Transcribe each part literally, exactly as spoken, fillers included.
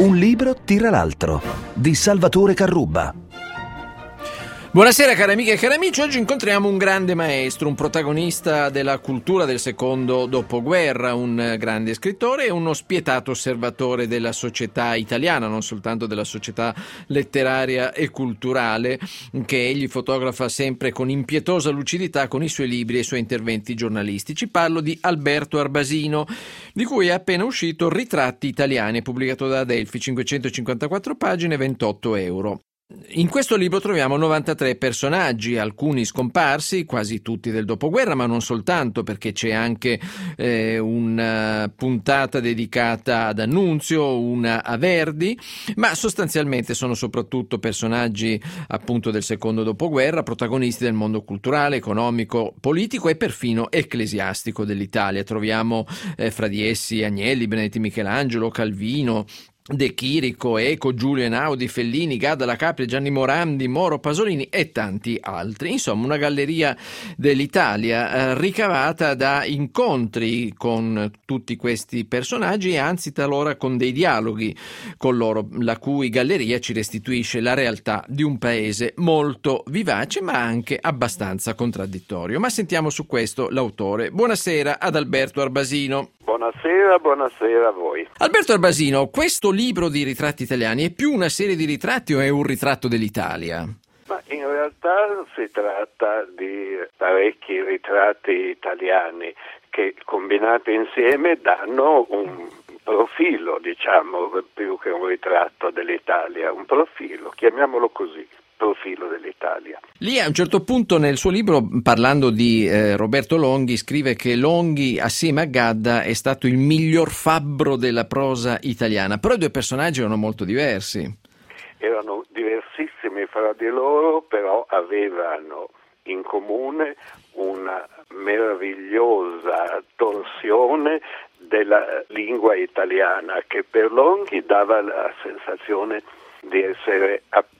Un libro tira l'altro, di Salvatore Carrubba. Buonasera cari amiche e cari amici, oggi incontriamo un grande maestro, un protagonista della cultura del secondo dopoguerra, un grande scrittore e uno spietato osservatore della società italiana, non soltanto della società letteraria e culturale, che egli fotografa sempre con impietosa lucidità con i suoi libri e i suoi interventi giornalistici. Parlo di Alberto Arbasino, di cui è appena uscito Ritratti italiani, pubblicato da Adelphi, cinquecentocinquantaquattro pagine, ventotto euro. In questo libro troviamo novantatré personaggi, alcuni scomparsi, quasi tutti del dopoguerra, ma non soltanto, perché c'è anche eh, una puntata dedicata ad Annunzio, una a Verdi, ma sostanzialmente sono soprattutto personaggi appunto del secondo dopoguerra, protagonisti del mondo culturale, economico, politico e perfino ecclesiastico dell'Italia. Troviamo eh, fra di essi Agnelli, Benedetti Michelangelo, Calvino, De Chirico, Eco, Giulio Einaudi, Fellini, Gadda, La Capria, Gianni Morandi, Moro, Pasolini e tanti altri. Insomma, una galleria dell'Italia eh, ricavata da incontri con tutti questi personaggi e anzi talora con dei dialoghi con loro, la cui galleria ci restituisce la realtà di un paese molto vivace ma anche abbastanza contraddittorio. Ma sentiamo su questo l'autore. Buonasera ad Alberto Arbasino. Buonasera, buonasera a voi. Alberto Arbasino, questo libro di ritratti italiani è più una serie di ritratti o è un ritratto dell'Italia? Ma in realtà si tratta di parecchi ritratti italiani che combinati insieme danno un profilo, diciamo, più che un ritratto dell'Italia, un profilo, chiamiamolo così. Profilo dell'Italia. Lì a un certo punto nel suo libro, parlando di eh, Roberto Longhi, scrive che Longhi assieme a Gadda è stato il miglior fabbro della prosa italiana, però i due personaggi erano molto diversi. Erano diversissimi fra di loro, però avevano in comune una meravigliosa torsione della lingua italiana che per Longhi dava la sensazione di essere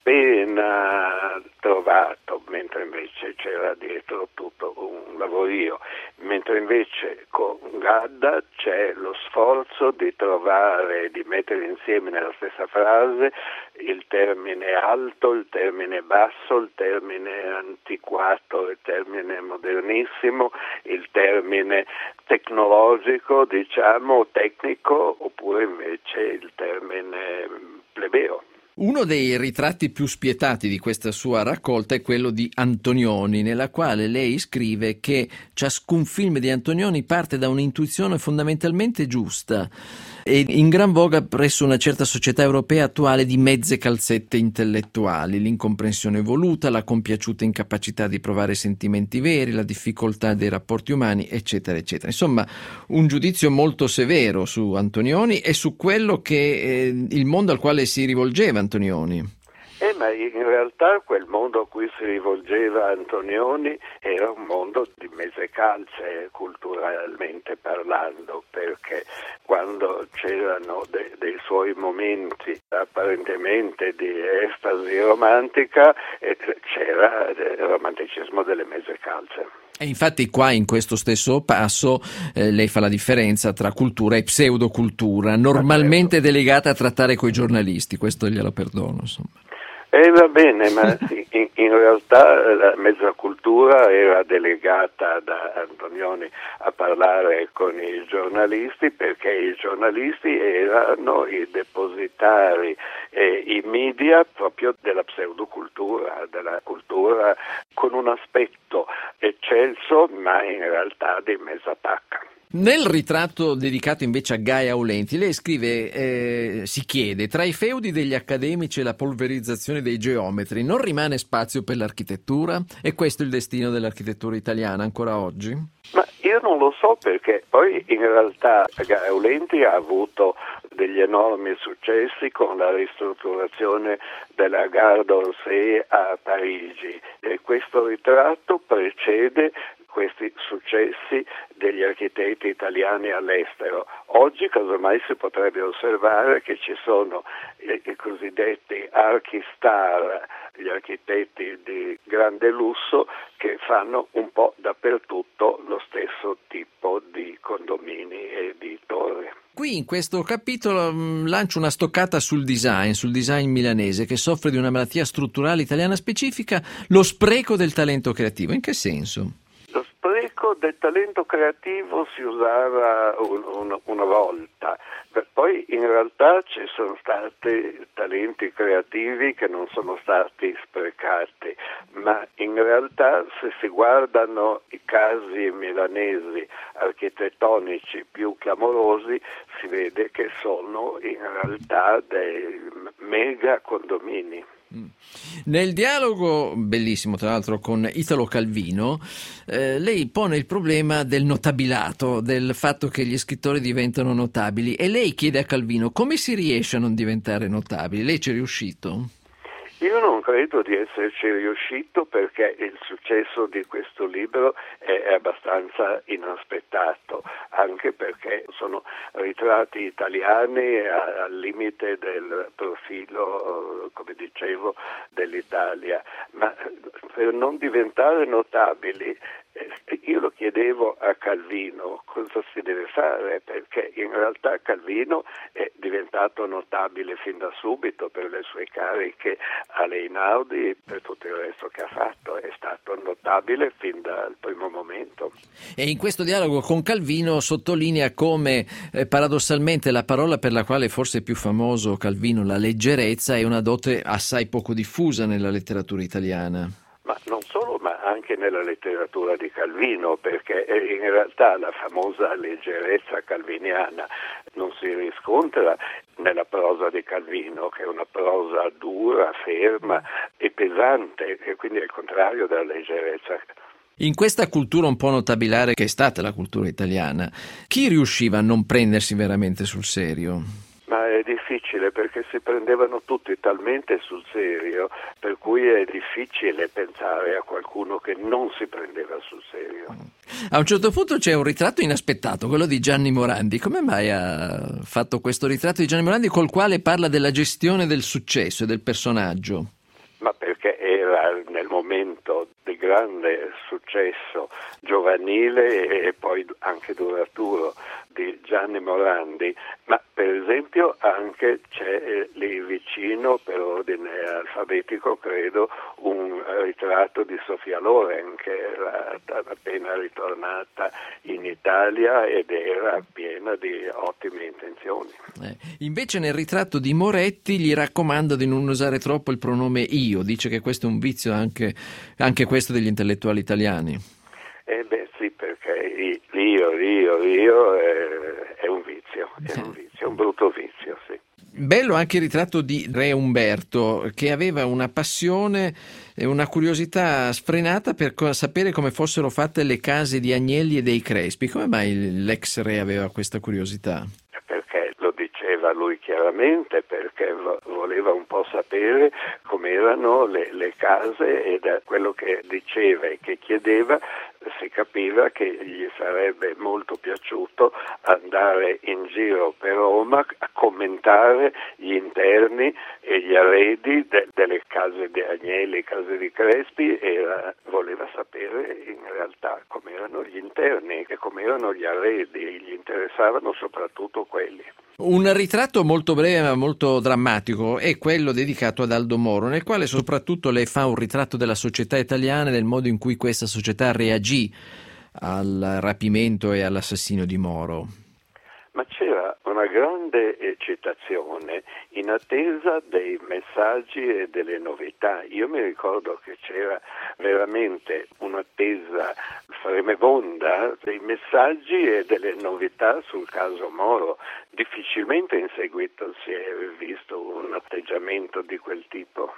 appena trovato, mentre invece c'era dietro tutto un lavorio, mentre invece con Gadda c'è lo sforzo di trovare, di mettere insieme nella stessa frase il termine alto, il termine basso, il termine antiquato, il termine modernissimo, il termine tecnologico, diciamo, tecnico, oppure invece il termine plebeo. Uno dei ritratti più spietati di questa sua raccolta è quello di Antonioni, nella quale lei scrive che ciascun film di Antonioni parte da un'intuizione fondamentalmente giusta e in gran voga presso una certa società europea attuale di mezze calzette intellettuali, l'incomprensione voluta, la compiaciuta incapacità di provare sentimenti veri, la difficoltà dei rapporti umani, eccetera, eccetera. Insomma, un giudizio molto severo su Antonioni e su quello che eh, il mondo al quale si rivolgeva Antonioni. Eh, ma in realtà quel mondo a cui si rivolgeva Antonioni era un mondo di mezze calze, culturalmente parlando, perché quando c'erano de- dei suoi momenti apparentemente di estasi romantica eh, c'era il romanticismo delle mezze calze. E infatti qua in questo stesso passo eh, lei fa la differenza tra cultura e pseudocultura, normalmente delegata a trattare coi giornalisti, questo glielo perdono, insomma. Eh, va bene, ma in, in realtà la mezza cultura era delegata da Antonioni a parlare con i giornalisti, perché i giornalisti erano i depositari e i media proprio della pseudocultura, della cultura con un aspetto eccelso ma in realtà di mezza pacca. Nel ritratto dedicato invece a Gaia Aulenti, lei scrive, eh, si chiede, tra i feudi degli accademici e la polverizzazione dei geometri non rimane spazio per l'architettura? È questo il destino dell'architettura italiana ancora oggi? Ma io non lo so, perché poi in realtà Gaia Aulenti ha avuto degli enormi successi con la ristrutturazione della Gare d'Orsay a Parigi e questo ritratto precede questi successi degli architetti italiani all'estero. Oggi casomai si potrebbe osservare che ci sono i, i cosiddetti archistar, gli architetti di grande lusso che fanno un po' dappertutto lo stesso tipo di condomini e di torri. Qui in questo capitolo mh, lancio una stoccata sul design, sul design milanese, che soffre di una malattia strutturale italiana specifica, lo spreco del talento creativo. In che senso? Lo spreco del talento creativo si usava un, un, una volta, poi in realtà ci sono stati talenti creativi che non sono stati sprecati, ma in realtà se si guardano i casi milanesi architettonici più clamorosi si vede che sono in realtà dei mega condomini. Nel dialogo, bellissimo tra l'altro, con Italo Calvino, eh, lei pone il problema del notabilato, del fatto che gli scrittori diventano notabili, e lei chiede a Calvino come si riesce a non diventare notabili. Lei ci è riuscito? Io non credo di esserci riuscito perché il successo di questo libro è abbastanza inaspettato, anche perché sono ritratti italiani al limite del profilo, come dicevo, dell'Italia. Ma per non diventare notabili, io lo chiedevo a Calvino cosa si deve fare, perché in realtà Calvino è diventato notabile fin da subito per le sue cariche alle Einaudi e per tutto il resto che ha fatto, è stato notabile fin dal primo momento. E in questo dialogo con Calvino sottolinea come eh, paradossalmente la parola per la quale forse è più famoso Calvino, la leggerezza, è una dote assai poco diffusa nella letteratura italiana. Ma non solo, ma anche nella letteratura di Calvino, perché in realtà la famosa leggerezza calviniana non si riscontra nella prosa di Calvino, che è una prosa dura, ferma e pesante, e quindi è il contrario della leggerezza. In questa cultura un po' notabilare che è stata la cultura italiana, chi riusciva a non prendersi veramente sul serio? Ma è difficile perché si prendevano tutti talmente sul serio, per cui è difficile pensare a qualcuno che non si prendeva sul serio. A un certo punto c'è un ritratto inaspettato, quello di Gianni Morandi. Come mai ha fatto questo ritratto di Gianni Morandi col quale parla della gestione del successo e del personaggio? Ma perché era nel momento di grande successo giovanile e poi anche duraturo di Gianni Morandi, ma per esempio anche c'è eh, lì vicino, per ordine alfabetico credo, un ritratto di Sofia Loren che era appena ritornata in Italia ed era piena di ottime intenzioni. Eh, invece nel ritratto di Moretti gli raccomanda di non usare troppo il pronome io, dice che questo è un vizio anche, anche questo degli intellettuali italiani. Eh beh sì, perché l'io, l'io, l'io è, è un vizio, è un vizio, un brutto vizio, sì. Bello anche il ritratto di Re Umberto, che aveva una passione e una curiosità sfrenata per co- sapere come fossero fatte le case di Agnelli e dei Crespi. Come mai l'ex re aveva questa curiosità? Perché lo diceva lui chiaramente, perché vo- voleva un po' sapere com'erano le, le case, e da quello che diceva e che chiedeva si capiva che gli sarebbe molto piaciuto andare in giro per Roma a commentare gli interni e gli arredi de- delle case di Agnelli, case di Crespi, e era, voleva sapere in realtà com'erano gli interni e com'erano gli arredi, gli interessavano soprattutto quelli. Un ritratto molto breve ma molto drammatico è quello dedicato ad Aldo Moro, nel quale soprattutto lei fa un ritratto della società italiana e del modo in cui questa società reagì al rapimento e all'assassinio di Moro. Ma c'era una grande eccitazione in attesa dei messaggi e delle novità. Io mi ricordo che c'era veramente un'attesa fremebonda dei messaggi e delle novità sul caso Moro. Difficilmente in seguito si è visto un atteggiamento di quel tipo.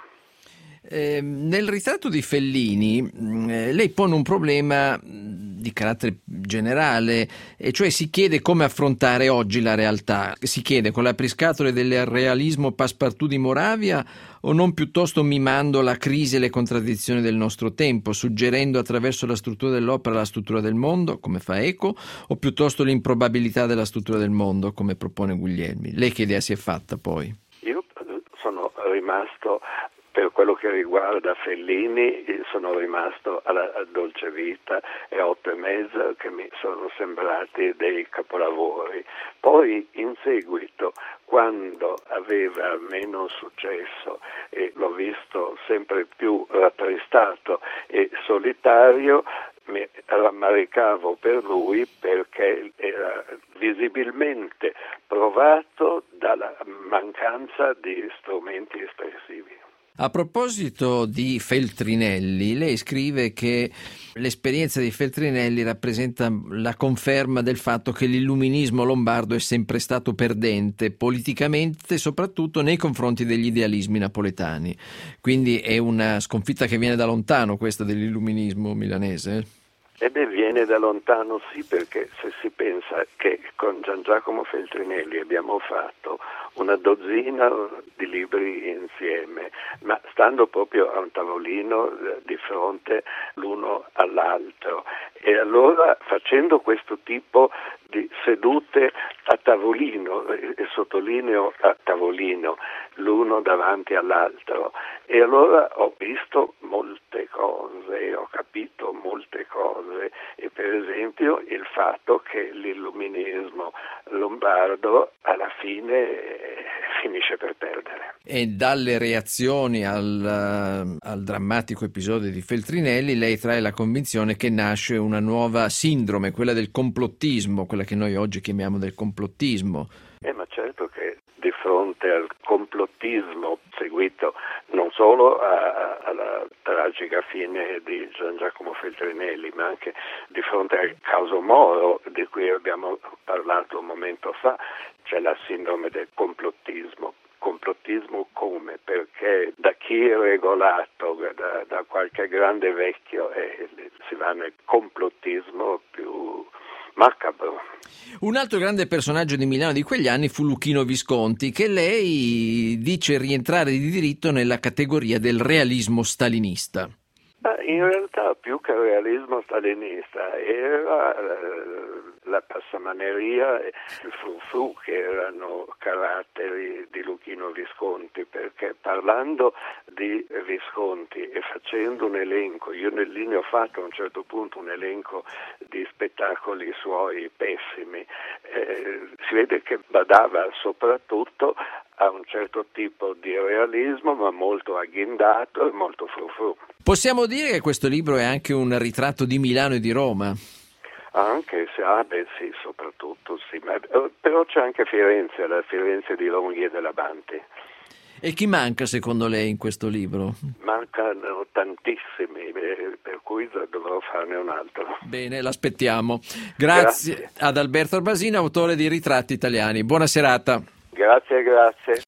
Eh, nel ritratto di Fellini eh, lei pone un problema di carattere generale, e cioè si chiede come affrontare oggi la realtà. Si chiede con l'apriscatole del realismo passepartout di Moravia o non piuttosto mimando la crisi e le contraddizioni del nostro tempo, suggerendo attraverso la struttura dell'opera la struttura del mondo, come fa Eco, o piuttosto l'improbabilità della struttura del mondo, come propone Guglielmi. Lei che idea si è fatta poi? Io sono rimasto per quello che riguarda Fellini sono rimasto alla Dolce Vita e Otto e mezza, che mi sono sembrati dei capolavori. Poi in seguito, quando aveva meno successo e l'ho visto sempre più rattristato e solitario, mi rammaricavo per lui perché era visibilmente provato dalla mancanza di strumenti espressivi. A proposito di Feltrinelli, lei scrive che l'esperienza di Feltrinelli rappresenta la conferma del fatto che l'illuminismo lombardo è sempre stato perdente, politicamente, soprattutto nei confronti degli idealismi napoletani. Quindi è una sconfitta che viene da lontano, questa dell'illuminismo milanese? E beh, viene da lontano sì, perché se si pensa che con Gian Giacomo Feltrinelli abbiamo fatto una dozzina di libri insieme, ma stando proprio a un tavolino eh, di fronte l'uno all'altro, e allora facendo questo tipo di sedute a tavolino, e sottolineo a tavolino, l'uno davanti all'altro, e allora ho visto molte cose, ho capito molte cose, e per esempio il fatto che l'illuminismo lombardo alla fine eh, finisce per perdere. E dalle reazioni al, al drammatico episodio di Feltrinelli lei trae la convinzione che nasce una nuova sindrome, quella del complottismo, quella che noi oggi chiamiamo del complottismo. Eh, ma certo che di fronte al complottismo seguito non solo a, alla tragica fine di Gian Giacomo Feltrinelli, ma anche di fronte al caso Moro, di cui abbiamo parlato un momento fa, c'è la sindrome del complottismo. Complottismo come? Perché da chi è regolato, da, da qualche grande vecchio, eh, si va nel complottismo più macabro. Un altro grande personaggio di Milano di quegli anni fu Luchino Visconti, che lei dice rientrare di diritto nella categoria del realismo stalinista. In realtà più che realismo stalinista era la passamaneria e il frufru che erano caratteri di Luchino Visconti, perché parlando di Visconti e facendo un elenco, io nel ne ho fatto a un certo punto un elenco di spettacoli suoi pessimi, eh, si vede che badava soprattutto a un certo tipo di realismo, ma molto agghindato e molto frufru. Possiamo dire che questo libro è anche un ritratto di Milano e di Roma? Anche se, ah beh sì, soprattutto sì, ma, però c'è anche Firenze, la Firenze di Longhi e della Banti. E chi manca secondo lei in questo libro? Mancano tantissimi, per cui dovrò farne un altro. Bene, l'aspettiamo. Grazie, grazie ad Alberto Arbasini, autore di Ritratti Italiani. Buona serata. Grazie, grazie.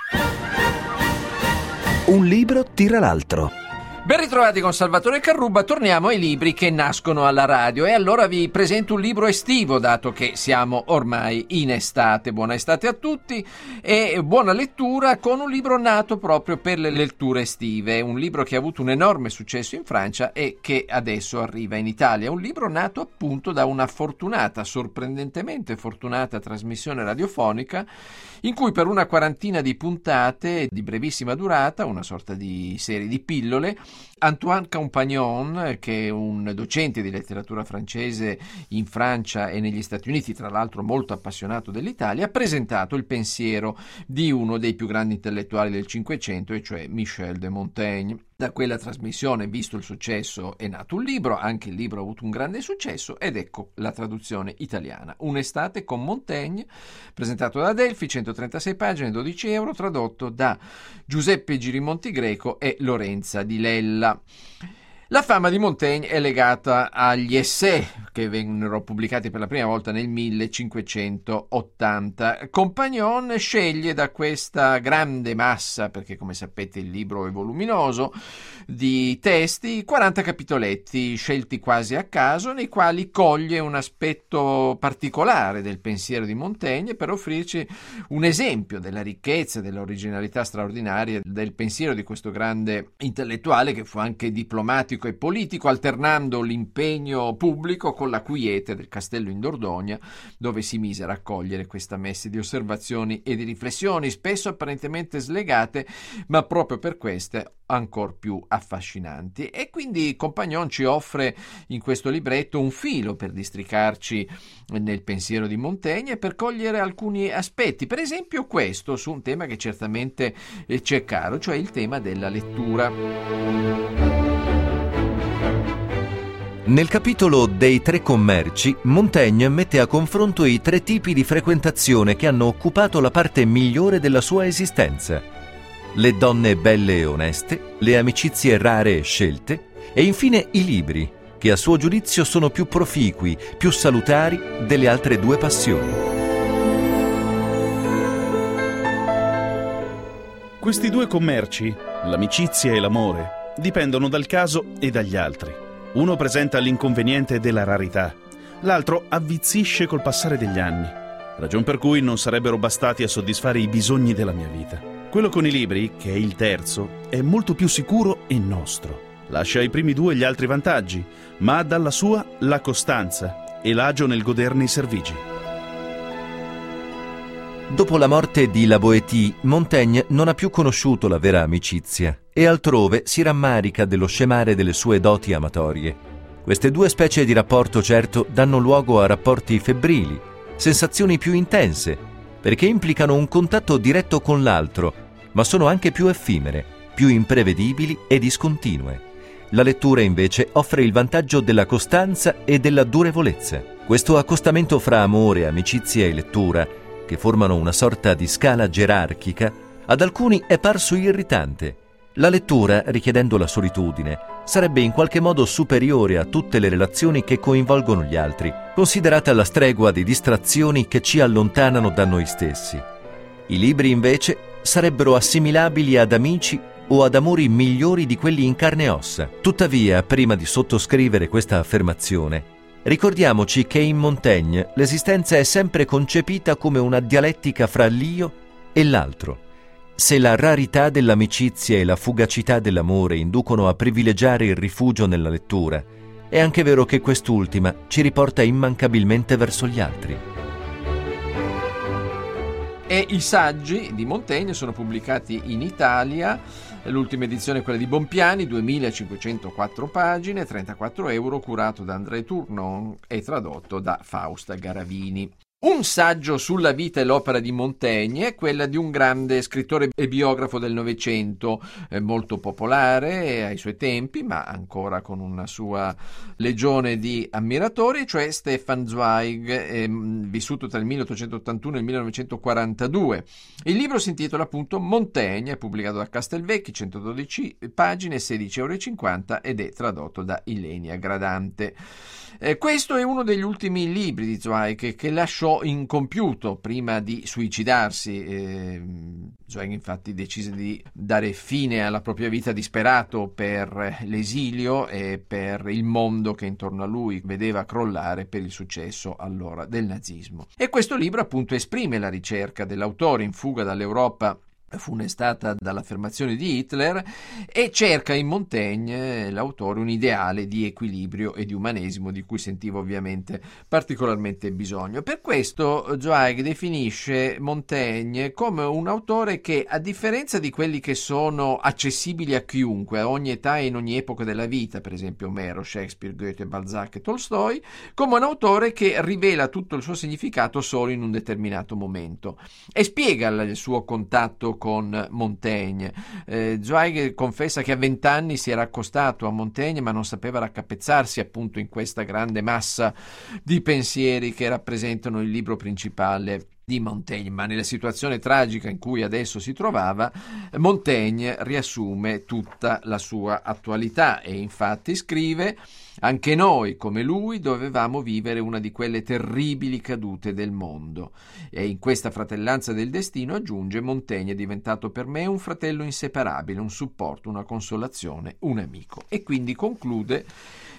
Un libro tira l'altro. Ben ritrovati con Salvatore Carrubba, torniamo ai libri che nascono alla radio e allora vi presento un libro estivo, dato che siamo ormai in estate. Buona estate a tutti e buona lettura con un libro nato proprio per le letture estive, un libro che ha avuto un enorme successo in Francia e che adesso arriva in Italia, un libro nato appunto da una fortunata, sorprendentemente fortunata trasmissione radiofonica in cui per una quarantina di puntate di brevissima durata, una sorta di serie di pillole, Antoine Compagnon, che è un docente di letteratura francese in Francia e negli Stati Uniti, tra l'altro molto appassionato dell'Italia, ha presentato il pensiero di uno dei più grandi intellettuali del Cinquecento, e cioè Michel de Montaigne. Da quella trasmissione, visto il successo, è nato un libro, anche il libro ha avuto un grande successo, ed ecco la traduzione italiana. Un'estate con Montaigne, presentato da Adelphi, centotrentasei pagine, dodici euro, tradotto da Giuseppe Girimonti Greco e Lorenza Di Lella. La fama di Montaigne è legata agli essai che vennero pubblicati per la prima volta nel millecinquecentottanta. Compagnon sceglie da questa grande massa, perché come sapete il libro è voluminoso, di testi, quaranta capitoletti scelti quasi a caso, nei quali coglie un aspetto particolare del pensiero di Montaigne per offrirci un esempio della ricchezza, dell'originalità straordinaria del pensiero di questo grande intellettuale, che fu anche diplomatico scientifico e politico, alternando l'impegno pubblico con la quiete del castello in Dordogne, dove si mise a raccogliere questa messe di osservazioni e di riflessioni, spesso apparentemente slegate, ma proprio per queste ancor più affascinanti. E quindi Compagnon ci offre in questo libretto un filo per districarci nel pensiero di Montaigne e per cogliere alcuni aspetti, per esempio questo, su un tema che certamente ci è caro, cioè il tema della lettura. Nel capitolo dei tre commerci, Montaigne mette a confronto i tre tipi di frequentazione che hanno occupato la parte migliore della sua esistenza: le donne belle e oneste, le amicizie rare e scelte, e infine i libri, che a suo giudizio sono più proficui, più salutari delle altre due passioni. Questi due commerci, l'amicizia e l'amore, dipendono dal caso e dagli altri. Uno presenta l'inconveniente della rarità, l'altro avvizzisce col passare degli anni, ragion per cui non sarebbero bastati a soddisfare i bisogni della mia vita. Quello con i libri, che è il terzo, è molto più sicuro e nostro. Lascia ai primi due gli altri vantaggi, ma ha dalla sua la costanza e l'agio nel goderne i servigi. Dopo la morte di La Boétie, Montaigne non ha più conosciuto la vera amicizia e altrove si rammarica dello scemare delle sue doti amatorie. Queste due specie di rapporto, certo, danno luogo a rapporti febbrili, sensazioni più intense, perché implicano un contatto diretto con l'altro, ma sono anche più effimere, più imprevedibili e discontinue. La lettura invece offre il vantaggio della costanza e della durevolezza. Questo accostamento fra amore, amicizia e lettura, che formano una sorta di scala gerarchica, ad alcuni è parso irritante. La lettura, richiedendo la solitudine, sarebbe in qualche modo superiore a tutte le relazioni che coinvolgono gli altri, considerata la stregua di distrazioni che ci allontanano da noi stessi. I libri, invece, sarebbero assimilabili ad amici o ad amori migliori di quelli in carne e ossa. Tuttavia, prima di sottoscrivere questa affermazione, ricordiamoci che in Montaigne l'esistenza è sempre concepita come una dialettica fra l'io e l'altro. Se la rarità dell'amicizia e la fugacità dell'amore inducono a privilegiare il rifugio nella lettura, è anche vero che quest'ultima ci riporta immancabilmente verso gli altri. E i saggi di Montaigne sono pubblicati in Italia, l'ultima edizione è quella di Bompiani, duemilacinquecentoquattro pagine, trentaquattro euro, curato da André Tournon e tradotto da Fausta Garavini. Un saggio sulla vita e l'opera di Montaigne è quella di un grande scrittore e biografo del Novecento, eh, molto popolare ai suoi tempi, ma ancora con una sua legione di ammiratori, cioè Stefan Zweig, eh, vissuto tra il milleottocentottantuno e il millenovecentoquarantadue. Il libro si intitola appunto Montaigne, è pubblicato da Castelvecchi, centododici pagine, sedici euro e cinquanta, ed è tradotto da Ilenia Gradante. Eh, questo è uno degli ultimi libri di Zweig che, che lasciò incompiuto prima di suicidarsi. Eh, Zweig infatti decise di dare fine alla propria vita disperato per l'esilio e per il mondo che intorno a lui vedeva crollare per il successo allora del nazismo. E questo libro appunto esprime la ricerca dell'autore in fuga dall'Europa funestata dall'affermazione di Hitler e cerca in Montaigne, l'autore, un ideale di equilibrio e di umanesimo di cui sentiva ovviamente particolarmente bisogno. Per questo Zweig definisce Montaigne come un autore che, a differenza di quelli che sono accessibili a chiunque, a ogni età e in ogni epoca della vita, per esempio Omero, Shakespeare, Goethe, Balzac e Tolstoi, come un autore che rivela tutto il suo significato solo in un determinato momento e spiega il suo contatto con Montaigne. Eh, Zweig confessa che a vent'anni si era accostato a Montaigne ma non sapeva raccapezzarsi appunto in questa grande massa di pensieri che rappresentano il libro principale di Montaigne, ma nella situazione tragica in cui adesso si trovava, Montaigne riassume tutta la sua attualità e infatti scrive: anche noi, come lui, dovevamo vivere una di quelle terribili cadute del mondo. E in questa fratellanza del destino, aggiunge, Montaigne è diventato per me un fratello inseparabile, un supporto, una consolazione, un amico. E quindi conclude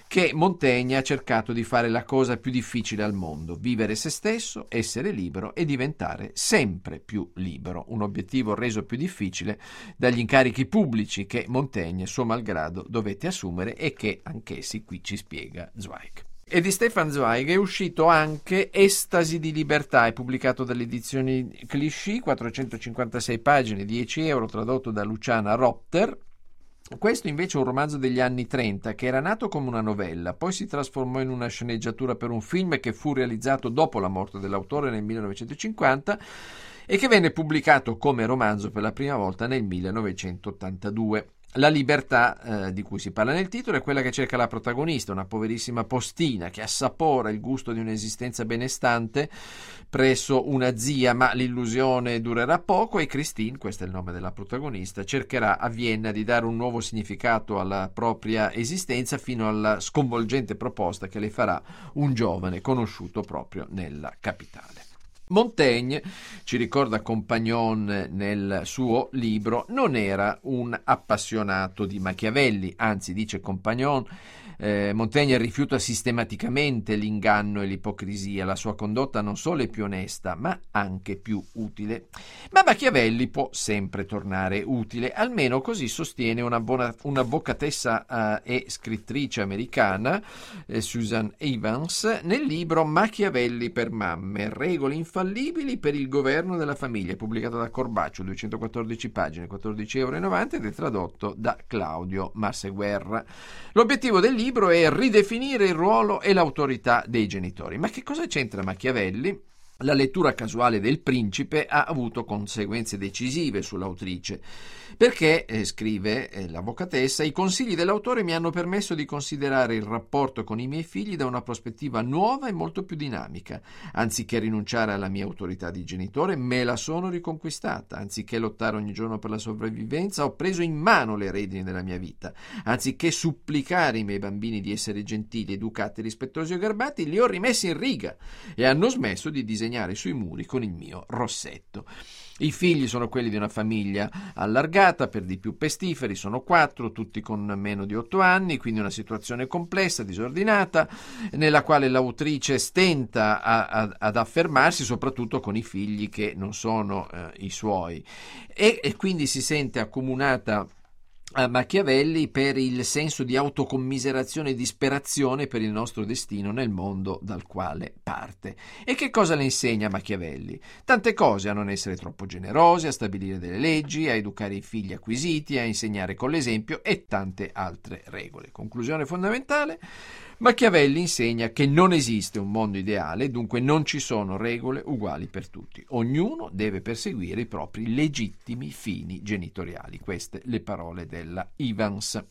che Montaigne ha cercato di fare la cosa più difficile al mondo: vivere se stesso, essere libero e diventare sempre più libero, un obiettivo reso più difficile dagli incarichi pubblici che Montaigne, suo malgrado, dovette assumere e che anch'essi qui ci spiega Zweig. E di Stefan Zweig è uscito anche Estasi di libertà, è pubblicato dalle edizioni Clichy, quattrocentocinquantasei pagine, dieci euro, tradotto da Luciana Rotter. Questo invece è un romanzo degli anni trenta che era nato come una novella, poi si trasformò in una sceneggiatura per un film che fu realizzato dopo la morte dell'autore nel millenovecentocinquanta e che venne pubblicato come romanzo per la prima volta nel millenovecentottantadue. La libertà eh, di cui si parla nel titolo è quella che cerca la protagonista, una poverissima postina che assapora il gusto di un'esistenza benestante presso una zia, ma l'illusione durerà poco e Christine, questo è il nome della protagonista, cercherà a Vienna di dare un nuovo significato alla propria esistenza fino alla sconvolgente proposta che le farà un giovane conosciuto proprio nella capitale. Montaigne, ci ricorda Compagnon nel suo libro, non era un appassionato di Machiavelli, anzi, dice Compagnon, eh, Montaigne rifiuta sistematicamente l'inganno e l'ipocrisia, la sua condotta non solo è più onesta, ma anche più utile. Ma Machiavelli può sempre tornare utile, almeno così sostiene una buona, un'avvocatessa eh, e scrittrice americana, eh, Susan Evans, nel libro Machiavelli per mamme, regole infallibili per il governo della famiglia, pubblicato da Corbaccio, duecentoquattordici pagine, quattordici euro e novanta, ed è tradotto da Claudio Masseguerra. L'obiettivo del libro è ridefinire il ruolo e l'autorità dei genitori. Ma che cosa c'entra Machiavelli? La lettura casuale del Principe ha avuto conseguenze decisive sull'autrice, perché, eh, scrive eh, l'avvocatessa, i consigli dell'autore mi hanno permesso di considerare il rapporto con i miei figli da una prospettiva nuova e molto più dinamica. Anziché rinunciare alla mia autorità di genitore, me la sono riconquistata. Anziché lottare ogni giorno per la sopravvivenza, ho preso in mano le redini della mia vita. Anziché supplicare i miei bambini di essere gentili, educati, rispettosi e garbati, li ho rimessi in riga e hanno smesso di disegnare sui muri con il mio rossetto. I figli sono quelli di una famiglia allargata, per di più pestiferi, sono quattro, tutti con meno di otto anni, quindi una situazione complessa, disordinata, nella quale l'autrice stenta a, a, ad affermarsi, soprattutto con i figli che non sono eh, i suoi, e, e quindi si sente accomunata a Machiavelli per il senso di autocommiserazione e disperazione per il nostro destino nel mondo dal quale parte. E che cosa le insegna Machiavelli? Tante cose: a non essere troppo generosi, a stabilire delle leggi, a educare i figli acquisiti, a insegnare con l'esempio e tante altre regole. Conclusione fondamentale: Machiavelli insegna che non esiste un mondo ideale, dunque non ci sono regole uguali per tutti. Ognuno deve perseguire i propri legittimi fini genitoriali. Queste le parole della Evans.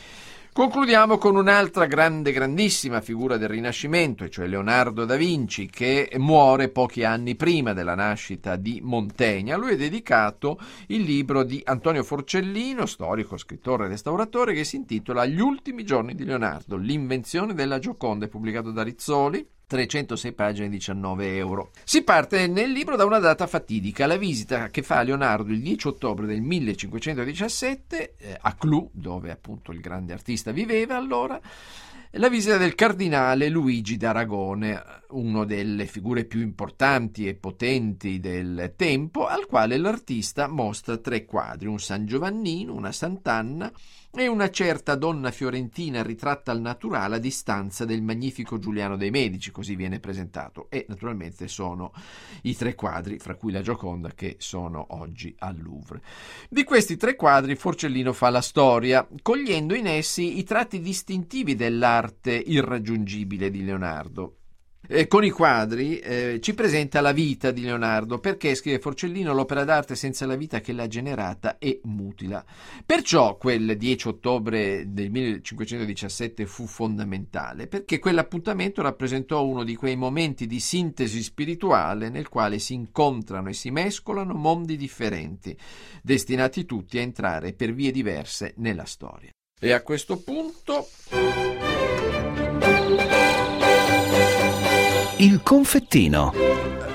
Concludiamo con un'altra grande, grandissima figura del Rinascimento, e cioè Leonardo da Vinci, che muore pochi anni prima della nascita di Montaigne. A lui è dedicato il libro di Antonio Forcellino, storico, scrittore e restauratore, che si intitola Gli ultimi giorni di Leonardo, l'invenzione della Gioconda, è pubblicato da Rizzoli, trecentosei pagine, diciannove euro. Si parte nel libro da una data fatidica, la visita che fa Leonardo il dieci ottobre del millecinquecentodiciassette eh, a Clou, dove appunto il grande artista viveva allora, la visita del cardinale Luigi d'Aragone, una delle figure più importanti e potenti del tempo, al quale l'artista mostra tre quadri: un San Giovannino, una Sant'Anna e una certa donna fiorentina ritratta al naturale a distanza del magnifico Giuliano dei Medici, così viene presentato, e naturalmente sono i tre quadri, fra cui la Gioconda, che sono oggi al Louvre. Di questi tre quadri Forcellino fa la storia, cogliendo in essi i tratti distintivi dell'arte irraggiungibile di Leonardo. Eh, con i quadri eh, ci presenta la vita di Leonardo, perché, scrive Forcellino, l'opera d'arte senza la vita che l'ha generata e mutila. Perciò quel dieci ottobre del millecinquecentodiciassette fu fondamentale, perché quell'appuntamento rappresentò uno di quei momenti di sintesi spirituale nel quale si incontrano e si mescolano mondi differenti, destinati tutti a entrare per vie diverse nella storia. E a questo punto il confettino.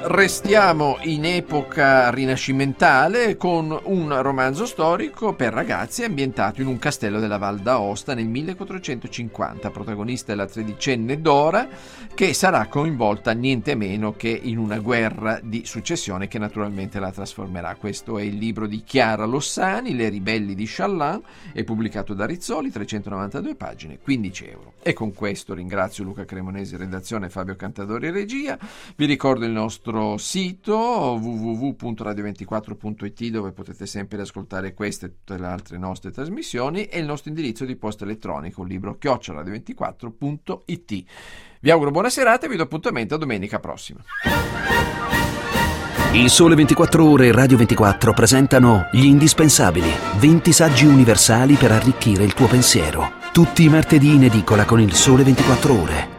Restiamo in epoca rinascimentale con un romanzo storico per ragazzi ambientato in un castello della Val d'Aosta nel millequattrocentocinquanta. Protagonista è la tredicenne Dora, che sarà coinvolta niente meno che in una guerra di successione che naturalmente la trasformerà. Questo è il libro di Chiara Lossani, Le ribelli di Challan, è pubblicato da Rizzoli, trecentonovantadue pagine, quindici euro. E con questo ringrazio Luca Cremonesi, redazione, Fabio Cantadori, regia. Vi ricordo il nostro sito w w w punto radio ventiquattro punto i t, dove potete sempre ascoltare queste e tutte le altre nostre trasmissioni, e il nostro indirizzo di posta elettronica, un libro chiocciola radio ventiquattro punto i t. Vi auguro buona serata e vi do appuntamento a domenica prossima. Il Sole ventiquattro Ore e Radio ventiquattro presentano Gli indispensabili, venti saggi universali per arricchire il tuo pensiero. Tutti i martedì in edicola con il Sole ventiquattro Ore.